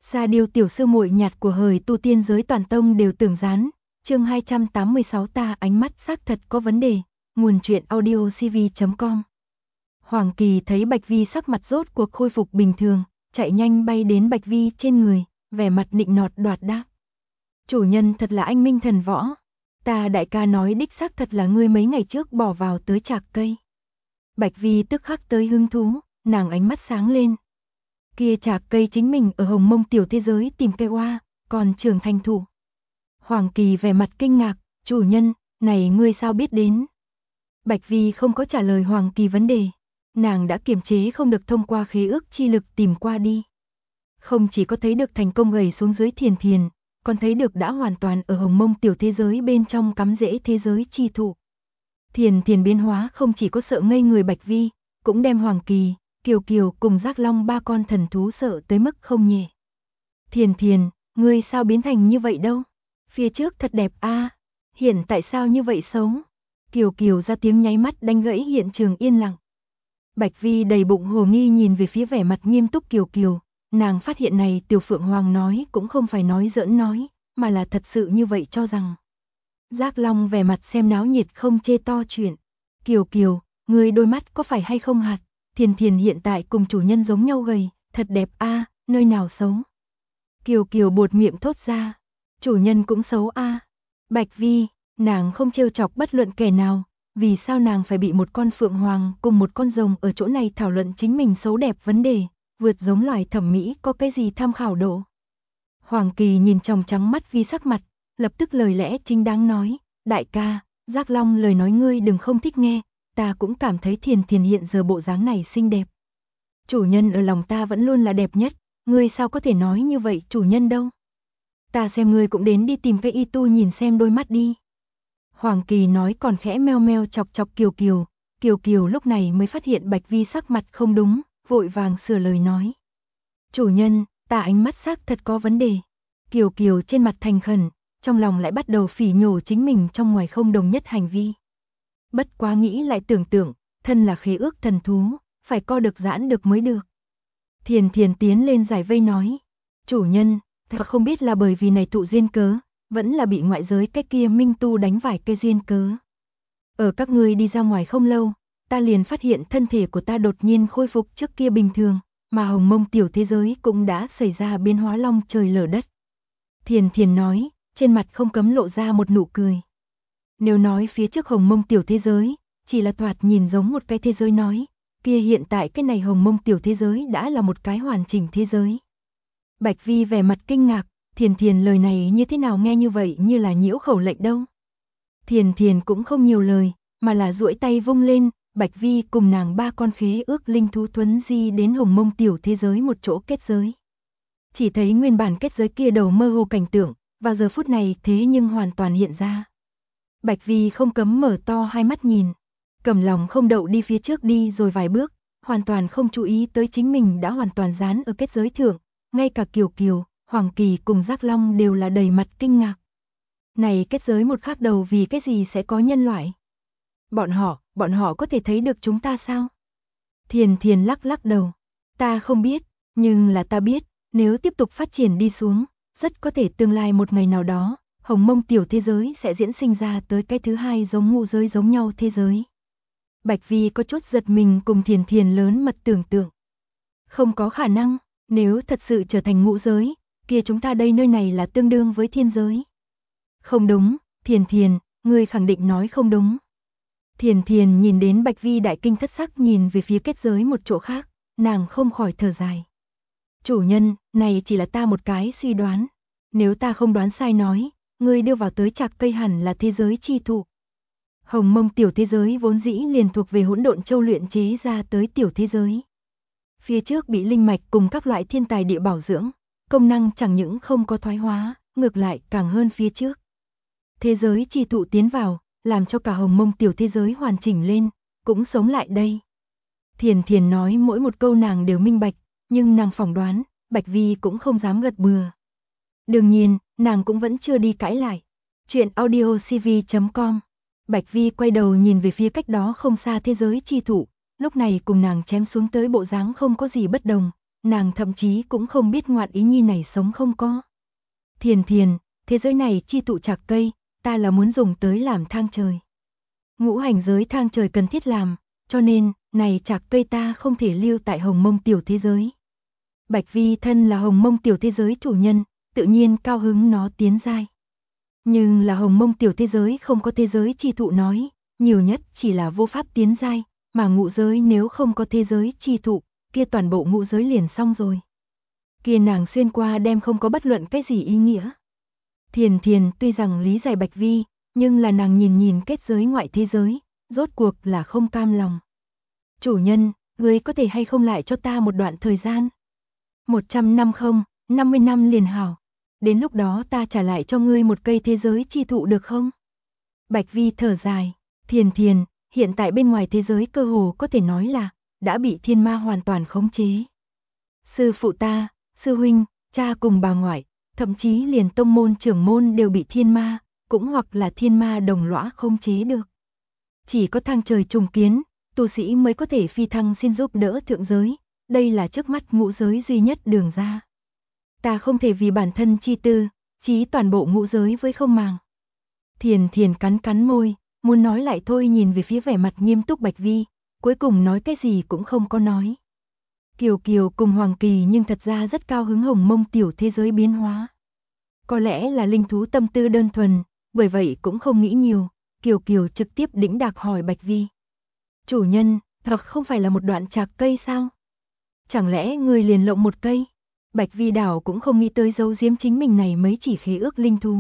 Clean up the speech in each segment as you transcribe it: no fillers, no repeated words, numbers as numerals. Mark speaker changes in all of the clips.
Speaker 1: Sa Điêu tiểu sư muội nhạt của hời tu tiên giới toàn tông đều tưởng rán. Chương 286 ta ánh mắt xác thật có vấn đề. Nguồn truyện audiocv.com. Hoàng Kỳ thấy Bạch Vi sắc mặt rốt cuộc khôi phục bình thường, chạy nhanh bay đến Bạch Vi trên người, vẻ mặt nịnh nọt đoạt đáp. Chủ nhân thật là anh minh thần võ. Ta đại ca nói đích xác thật là ngươi mấy ngày trước bỏ vào tới trạc cây. Bạch Vi tức khắc tới hứng thú, nàng ánh mắt sáng lên. Kia trạc cây chính mình ở Hồng Mông tiểu thế giới tìm cây oa, còn trưởng thành thủ. Hoàng Kỳ vẻ mặt kinh ngạc, chủ nhân, này ngươi sao biết đến? Bạch Vi không có trả lời Hoàng Kỳ vấn đề, nàng đã kiềm chế không được thông qua khế ước chi lực tìm qua đi. Không chỉ có thấy được thành công gầy xuống dưới Thiền Thiền, còn thấy được đã hoàn toàn ở Hồng Mông tiểu thế giới bên trong cắm rễ thế giới chi thụ. Thiền Thiền biến hóa không chỉ có sợ ngây người Bạch Vi, cũng đem Hoàng Kỳ, Kiều Kiều cùng Giác Long ba con thần thú sợ tới mức không nhẹ. Thiền Thiền, ngươi sao biến thành như vậy đâu? Phía trước thật đẹp a, hiện tại sao như vậy xấu? Kiều Kiều ra tiếng nháy mắt đánh gãy hiện trường yên lặng. Bạch Vi đầy bụng hồ nghi nhìn về phía vẻ mặt nghiêm túc Kiều Kiều, nàng phát hiện này Tiểu Phượng Hoàng nói cũng không phải nói giỡn nói, mà là thật sự như vậy cho rằng. Giác Long vẻ mặt xem náo nhiệt không chê to chuyện. Kiều Kiều, ngươi đôi mắt có phải hay không hạt? Thiền Thiền hiện tại cùng chủ nhân giống nhau gầy, thật đẹp a, nơi nào xấu? Kiều Kiều buột miệng thốt ra, chủ nhân cũng xấu a. Bạch Vi, nàng không trêu chọc bất luận kẻ nào, vì sao nàng phải bị một con phượng hoàng cùng một con rồng ở chỗ này thảo luận chính mình xấu đẹp vấn đề, vượt giống loài thẩm mỹ có cái gì tham khảo độ? Hoàng Kỳ nhìn chòng trắng mắt Vi sắc mặt, lập tức lời lẽ chính đáng nói, đại ca, Giác Long lời nói ngươi đừng không thích nghe, ta cũng cảm thấy Thiền Thiền hiện giờ bộ dáng này xinh đẹp. Chủ nhân ở lòng ta vẫn luôn là đẹp nhất, ngươi sao có thể nói như vậy chủ nhân đâu? Ta xem ngươi cũng đến đi tìm cái y tu nhìn xem đôi mắt đi. Hoàng Kỳ nói còn khẽ meo meo chọc chọc Kiều Kiều, Kiều Kiều lúc này mới phát hiện Bạch Vi sắc mặt không đúng, vội vàng sửa lời nói. Chủ nhân, ta ánh mắt xác thật có vấn đề. Kiều Kiều trên mặt thành khẩn, trong lòng lại bắt đầu phỉ nhổ chính mình trong ngoài không đồng nhất hành vi. Bất quá nghĩ lại tưởng tượng, thân là khế ước thần thú, phải co được giãn được mới được. Thiền Thiền tiến lên giải vây nói, chủ nhân, thật không biết là bởi vì này tụ duyên cớ, vẫn là bị ngoại giới cái kia minh tu đánh vài cây duyên cớ. Ở các ngươi đi ra ngoài không lâu, ta liền phát hiện thân thể của ta đột nhiên khôi phục trước kia bình thường, mà Hồng Mông tiểu thế giới cũng đã xảy ra biến hóa long trời lở đất. Thiền Thiền nói, trên mặt không cấm lộ ra một nụ cười. Nếu nói phía trước Hồng Mông tiểu thế giới, chỉ là thoạt nhìn giống một cái thế giới nói, kia hiện tại cái này Hồng Mông tiểu thế giới đã là một cái hoàn chỉnh thế giới. Bạch Vi vẻ mặt kinh ngạc, Thiền Thiền lời này như thế nào nghe như vậy như là nhiễu khẩu lệnh đâu. Thiền Thiền cũng không nhiều lời, mà là duỗi tay vung lên, Bạch Vi cùng nàng ba con khế ước linh thú thuấn di đến Hồng Mông tiểu thế giới một chỗ kết giới. Chỉ thấy nguyên bản kết giới kia đầu mơ hồ cảnh tượng, vào giờ phút này thế nhưng hoàn toàn hiện ra. Bạch Vi không cấm mở to hai mắt nhìn, cầm lòng không đậu đi phía trước đi rồi vài bước, hoàn toàn không chú ý tới chính mình đã hoàn toàn dán ở kết giới thượng, ngay cả Kiều Kiều, Hoàng Kỳ cùng Giác Long đều là đầy mặt kinh ngạc. Này kết giới một khác đầu vì cái gì sẽ có nhân loại? Bọn họ có thể thấy được chúng ta sao? Thiền Thiền lắc lắc đầu, ta không biết, nhưng là ta biết, nếu tiếp tục phát triển đi xuống, rất có thể tương lai một ngày nào đó, Hồng Mông tiểu thế giới sẽ diễn sinh ra tới cái thứ hai giống ngũ giới giống nhau thế giới. Bạch Vi có chút giật mình cùng Thiền Thiền lớn mật tưởng tượng. Không có khả năng, nếu thật sự trở thành ngũ giới, kia chúng ta đây nơi này là tương đương với thiên giới. Không đúng, Thiền Thiền, ngươi khẳng định nói không đúng. Thiền Thiền nhìn đến Bạch Vi đại kinh thất sắc nhìn về phía kết giới một chỗ khác, nàng không khỏi thở dài. Chủ nhân, này chỉ là ta một cái suy đoán. Nếu ta không đoán sai nói, ngươi đưa vào tới trạc cây hẳn là thế giới chi thụ. Hồng Mông tiểu thế giới vốn dĩ liền thuộc về hỗn độn châu luyện chế ra tới tiểu thế giới. Phía trước bị linh mạch cùng các loại thiên tài địa bảo dưỡng, công năng chẳng những không có thoái hóa, ngược lại càng hơn phía trước. Thế giới chi thụ tiến vào, làm cho cả Hồng Mông tiểu thế giới hoàn chỉnh lên, cũng sống lại đây. Thiền Thiền nói mỗi một câu nàng đều minh bạch, nhưng nàng phỏng đoán, Bạch Vi cũng không dám gật bừa. Đương nhiên, nàng cũng vẫn chưa đi cãi lại. Chuyện audiocv.com. Bạch Vi quay đầu nhìn về phía cách đó không xa thế giới chi thụ, lúc này cùng nàng chém xuống tới bộ dáng không có gì bất đồng, nàng thậm chí cũng không biết ngoạn ý nhi này sống không có. Thiền thiền, thế giới này chi tụ trạc cây, ta là muốn dùng tới làm thang trời. Ngũ hành giới thang trời cần thiết làm, cho nên, này trạc cây ta không thể lưu tại Hồng Mông tiểu thế giới. Bạch Vi thân là Hồng Mông tiểu thế giới chủ nhân, tự nhiên cao hứng nó tiến giai. Nhưng là Hồng Mông tiểu thế giới không có thế giới chi thụ nói, nhiều nhất chỉ là vô pháp tiến giai, mà ngũ giới nếu không có thế giới chi thụ, kia toàn bộ ngũ giới liền xong rồi. Kia nàng xuyên qua đem không có bất luận cái gì ý nghĩa. Thiền thiền tuy rằng lý giải Bạch Vi, nhưng là nàng nhìn nhìn kết giới ngoại thế giới, rốt cuộc là không cam lòng. Chủ nhân, ngươi có thể hay không lại cho ta một đoạn thời gian? 100 năm không, 50 năm liền hảo. Đến lúc đó ta trả lại cho ngươi một cây thế giới chi thụ được không? Bạch Vi thở dài, thiền thiền, hiện tại bên ngoài thế giới cơ hồ có thể nói là đã bị thiên ma hoàn toàn khống chế. Sư phụ ta, sư huynh, cha cùng bà ngoại, thậm chí liền tông môn trưởng môn đều bị thiên ma, cũng hoặc là thiên ma đồng lõa khống chế được. Chỉ có thang trời trùng kiến, tu sĩ mới có thể phi thăng xin giúp đỡ thượng giới, đây là trước mắt ngũ giới duy nhất đường ra. Ta không thể vì bản thân chi tư, chí toàn bộ ngũ giới với không màng. Thiền thiền cắn cắn môi, muốn nói lại thôi nhìn về phía vẻ mặt nghiêm túc Bạch Vi, cuối cùng nói cái gì cũng không có nói. Kiều Kiều cùng Hoàng Kỳ nhưng thật ra rất cao hứng Hồng Mông tiểu thế giới biến hóa. Có lẽ là linh thú tâm tư đơn thuần, bởi vậy cũng không nghĩ nhiều, Kiều Kiều trực tiếp đĩnh đạc hỏi Bạch Vi. Chủ nhân, thật không phải là một đoạn trạc cây sao? Chẳng lẽ người liền lộng một cây? Bạch Vi đảo cũng không nghĩ tới giấu giếm chính mình này mấy chỉ khế ước linh thú.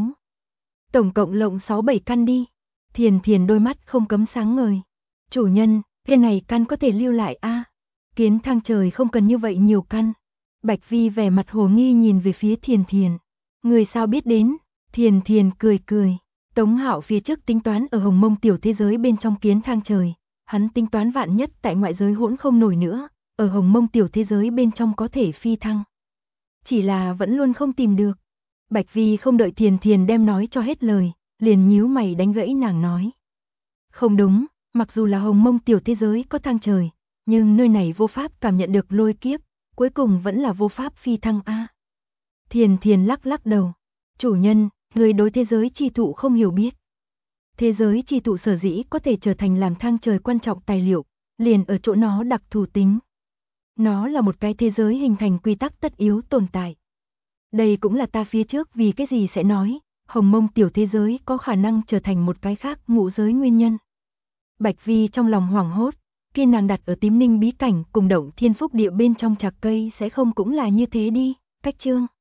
Speaker 1: Tổng cộng lộng 6-7 căn đi. Thiền thiền đôi mắt không cấm sáng ngời. Chủ nhân, cái này căn có thể lưu lại a? Kiến thang trời không cần như vậy nhiều căn. Bạch Vi vẻ mặt hồ nghi nhìn về phía thiền thiền. Người sao biết đến? Thiền thiền cười cười. Tống Hạo phía trước tính toán ở Hồng Mông tiểu thế giới bên trong kiến thang trời. Hắn tính toán vạn nhất tại ngoại giới hỗn không nổi nữa. Ở Hồng Mông tiểu thế giới bên trong có thể phi thăng. Chỉ là vẫn luôn không tìm được. Bạch Vi không đợi thiền thiền đem nói cho hết lời, liền nhíu mày đánh gãy nàng nói. Không đúng, mặc dù là Hồng Mông tiểu thế giới có thang trời, nhưng nơi này vô pháp cảm nhận được lôi kiếp, cuối cùng vẫn là vô pháp phi thăng a. Thiền thiền lắc lắc đầu. Chủ nhân, người đối thế giới chi thụ không hiểu biết. Thế giới chi thụ sở dĩ có thể trở thành làm thang trời quan trọng tài liệu, liền ở chỗ nó đặc thù tính. Nó là một cái thế giới hình thành quy tắc tất yếu tồn tại. Đây cũng là ta phía trước vì cái gì sẽ nói, Hồng Mông tiểu thế giới có khả năng trở thành một cái khác ngũ giới nguyên nhân. Bạch Vi trong lòng hoảng hốt, kia nàng đặt ở Tím Ninh bí cảnh cùng Động Thiên Phúc địa bên trong trạc cây sẽ không cũng là như thế đi, cách chương.